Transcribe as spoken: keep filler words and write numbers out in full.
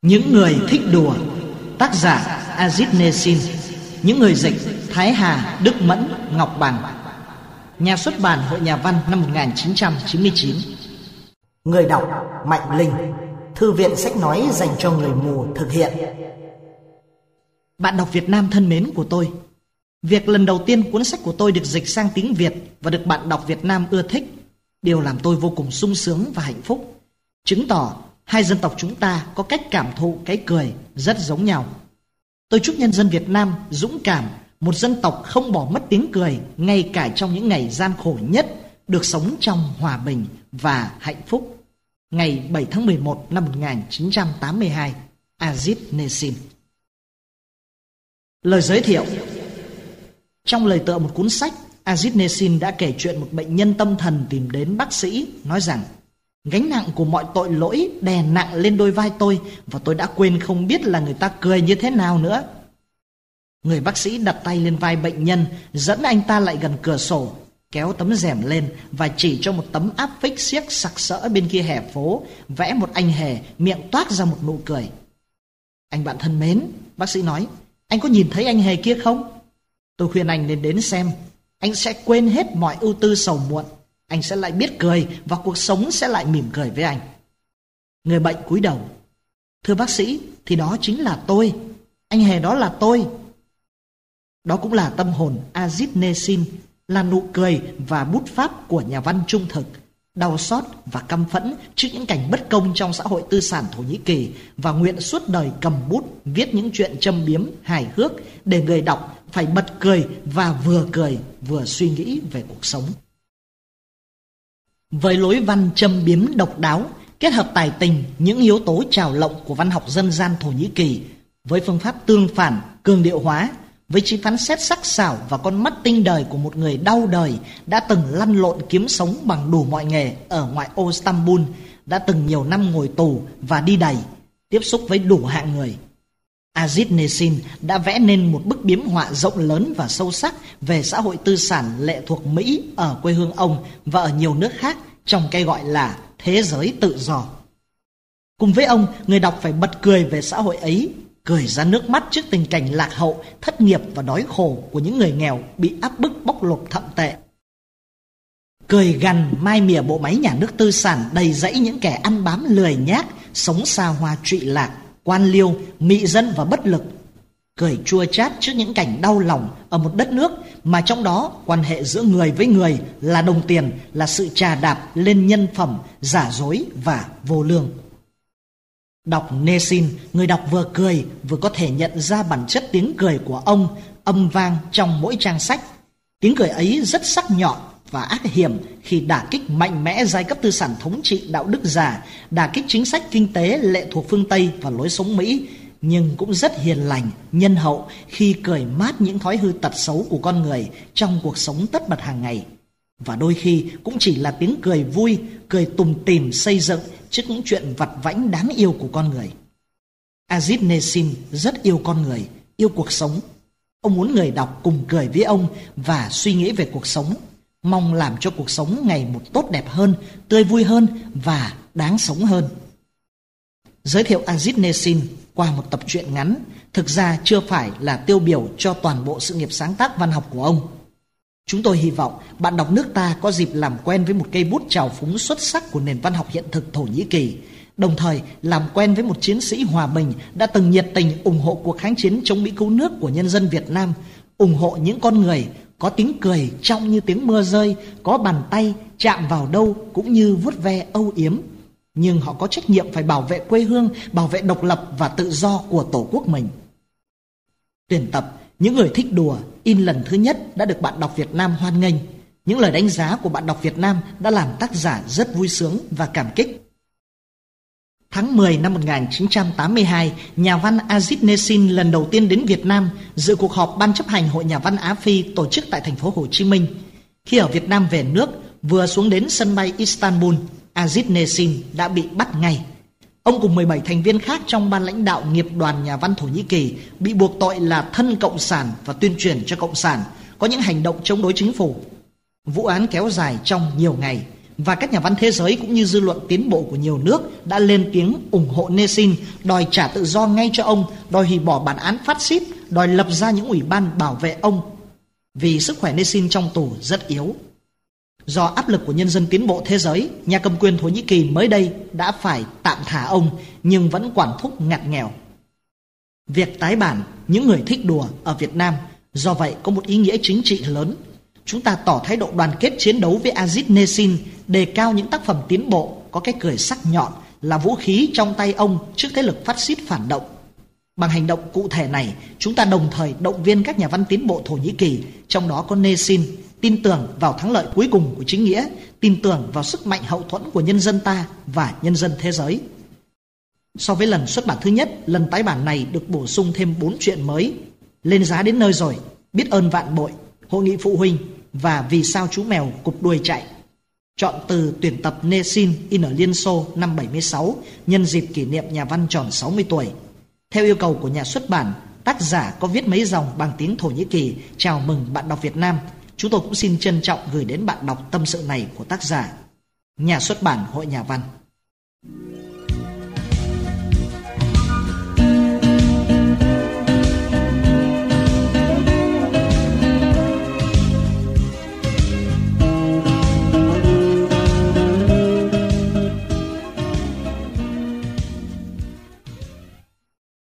Những người thích đùa. Tác giả Aziz Nesin. Những người dịch Thái Hà, Đức Mẫn, Ngọc Bằng. Nhà xuất bản Hội Nhà văn năm một nghìn chín trăm chín mươi chín. Người đọc Mạnh Linh. Thư viện sách nói dành cho người mù thực hiện. Bạn đọc Việt Nam thân mến của tôi, việc lần đầu tiên cuốn sách của tôi được dịch sang tiếng Việt và được bạn đọc Việt Nam ưa thích, điều làm tôi vô cùng sung sướng và hạnh phúc, chứng tỏ hai dân tộc chúng ta có cách cảm thụ cái cười rất giống nhau. Tôi chúc nhân dân Việt Nam dũng cảm, một dân tộc không bỏ mất tiếng cười ngay cả trong những ngày gian khổ nhất, được sống trong hòa bình và hạnh phúc. Ngày bảy tháng mười một năm một nghìn chín trăm tám mươi hai. Aziz Nesin. Lời giới thiệu. Trong lời tựa một cuốn sách, Aziz Nesin đã kể chuyện một bệnh nhân tâm thần tìm đến bác sĩ, nói rằng gánh nặng của mọi tội lỗi đè nặng lên đôi vai tôi và tôi đã quên không biết là người ta cười như thế nào nữa. Người bác sĩ đặt tay lên vai bệnh nhân, dẫn anh ta lại gần cửa sổ, kéo tấm rèm lên và chỉ cho một tấm áp phích xiếc sặc sỡ bên kia hè phố, vẽ một anh hề miệng toát ra một nụ cười. Anh bạn thân mến, bác sĩ nói, anh có nhìn thấy anh hề kia không? Tôi khuyên anh nên đến xem. Anh sẽ quên hết mọi ưu tư sầu muộn. Anh sẽ lại biết cười và cuộc sống sẽ lại mỉm cười với anh. Người bệnh cúi đầu. Thưa bác sĩ, thì đó chính là tôi. Anh hề đó là tôi. Đó cũng là tâm hồn Aziz Nesin, là nụ cười và bút pháp của nhà văn trung thực, đau xót và căm phẫn trước những cảnh bất công trong xã hội tư sản Thổ Nhĩ Kỳ, và nguyện suốt đời cầm bút viết những chuyện châm biếm, hài hước để người đọc phải bật cười và vừa cười vừa suy nghĩ về cuộc sống. Với lối văn châm biếm độc đáo, kết hợp tài tình những yếu tố trào lộng của văn học dân gian Thổ Nhĩ Kỳ, với phương pháp tương phản, cường điệu hóa, với trí phán xét sắc sảo và con mắt tinh đời của một người đau đời đã từng lăn lộn kiếm sống bằng đủ mọi nghề ở ngoại ô Istanbul, đã từng nhiều năm ngồi tù và đi đày, tiếp xúc với đủ hạng người, Aziz Nesin đã vẽ nên một bức biếm họa rộng lớn và sâu sắc về xã hội tư sản lệ thuộc Mỹ ở quê hương ông và ở nhiều nước khác trong cái gọi là thế giới tự do. Cùng với ông, người đọc phải bật cười về xã hội ấy, cười ra nước mắt trước tình cảnh lạc hậu, thất nghiệp và đói khổ của những người nghèo bị áp bức bóc lột thậm tệ. Cười gằn mai mỉa bộ máy nhà nước tư sản đầy rẫy những kẻ ăn bám lười nhác, sống xa hoa trụy lạc, quan liêu, mị dân và bất lực. Cười chua chát trước những cảnh đau lòng ở một đất nước mà trong đó quan hệ giữa người với người là đồng tiền, là sự trà đạp lên nhân phẩm, giả dối và vô lương. Đọc Nesin, người đọc vừa cười vừa có thể nhận ra bản chất tiếng cười của ông âm vang trong mỗi trang sách. Tiếng cười ấy rất sắc nhọn và ác hiểm khi đả kích mạnh mẽ giai cấp tư sản thống trị đạo đức giả, đả kích chính sách kinh tế lệ thuộc phương Tây và lối sống Mỹ, nhưng cũng rất hiền lành, nhân hậu khi cười mát những thói hư tật xấu của con người trong cuộc sống tất bật hàng ngày. Và đôi khi cũng chỉ là tiếng cười vui, cười tủm tỉm xây dựng trước những chuyện vặt vãnh đáng yêu của con người. Aziz Nesin rất yêu con người, yêu cuộc sống. Ông muốn người đọc cùng cười với ông và suy nghĩ về cuộc sống, mong làm cho cuộc sống ngày một tốt đẹp hơn, tươi vui hơn và đáng sống hơn. Giới thiệu Aziz Nesin qua một tập truyện ngắn thực ra chưa phải là tiêu biểu cho toàn bộ sự nghiệp sáng tác văn học của ông. Chúng tôi hy vọng bạn đọc nước ta có dịp làm quen với một cây bút trào phúng xuất sắc của nền văn học hiện thực Thổ Nhĩ Kỳ, đồng thời làm quen với một chiến sĩ hòa bình đã từng nhiệt tình ủng hộ cuộc kháng chiến chống Mỹ cứu nước của nhân dân Việt Nam, ủng hộ những con người có tiếng cười trong như tiếng mưa rơi, có bàn tay chạm vào đâu cũng như vuốt ve âu yếm, nhưng họ có trách nhiệm phải bảo vệ quê hương, bảo vệ độc lập và tự do của Tổ quốc mình. Tuyển tập Những người thích đùa in lần thứ nhất đã được bạn đọc Việt Nam hoan nghênh. Những lời đánh giá của bạn đọc Việt Nam đã làm tác giả rất vui sướng và cảm kích. Tháng mười năm một nghìn chín trăm tám mươi hai, nhà văn Aziz Nesin lần đầu tiên đến Việt Nam dự cuộc họp Ban chấp hành Hội Nhà văn Á Phi tổ chức tại thành phố Hồ Chí Minh. Khi ở Việt Nam về nước, vừa xuống đến sân bay Istanbul, Aziz Nesin đã bị bắt ngay. Ông cùng mười bảy thành viên khác trong ban lãnh đạo nghiệp đoàn nhà văn Thổ Nhĩ Kỳ bị buộc tội là thân cộng sản và tuyên truyền cho cộng sản, có những hành động chống đối chính phủ. Vụ án kéo dài trong nhiều ngày và các nhà văn thế giới cũng như dư luận tiến bộ của nhiều nước đã lên tiếng ủng hộ Nelson, đòi trả tự do ngay cho ông, đòi hủy bỏ bản án phát xít, đòi lập ra những ủy ban bảo vệ ông, vì sức khỏe Nelson trong tù rất yếu. Do áp lực của nhân dân tiến bộ thế giới, nhà cầm quyền Thổ Nhĩ Kỳ mới đây đã phải tạm thả ông, nhưng vẫn quản thúc ngặt nghèo. Việc tái bản Những người thích đùa ở Việt Nam do vậy có một ý nghĩa chính trị lớn. Chúng ta tỏ thái độ đoàn kết chiến đấu với Ajit Nelson, đề cao những tác phẩm tiến bộ có cái cười sắc nhọn là vũ khí trong tay ông trước thế lực phát xít phản động. Bằng hành động cụ thể này, chúng ta đồng thời động viên các nhà văn tiến bộ Thổ Nhĩ Kỳ, trong đó có Nelson, tin tưởng vào thắng lợi cuối cùng của chính nghĩa, tin tưởng vào sức mạnh hậu thuẫn của nhân dân ta và nhân dân thế giới. So với lần xuất bản thứ nhất, lần tái bản này được bổ sung thêm bốn truyện mới: Lên giá đến nơi rồi, Biết ơn vạn bội, Hội nghị phụ huynh và Vì sao chú mèo cụp đuôi chạy. Chọn từ tuyển tập Nelson in ở Liên Xô năm bảy mươi sáu nhân dịp kỷ niệm nhà văn tròn sáu mươi tuổi. Theo yêu cầu của nhà xuất bản, tác giả có viết mấy dòng bằng tiếng Thổ Nhĩ Kỳ chào mừng bạn đọc Việt Nam. Chúng tôi cũng xin trân trọng gửi đến bạn đọc tâm sự này của tác giả. Nhà xuất bản Hội Nhà văn.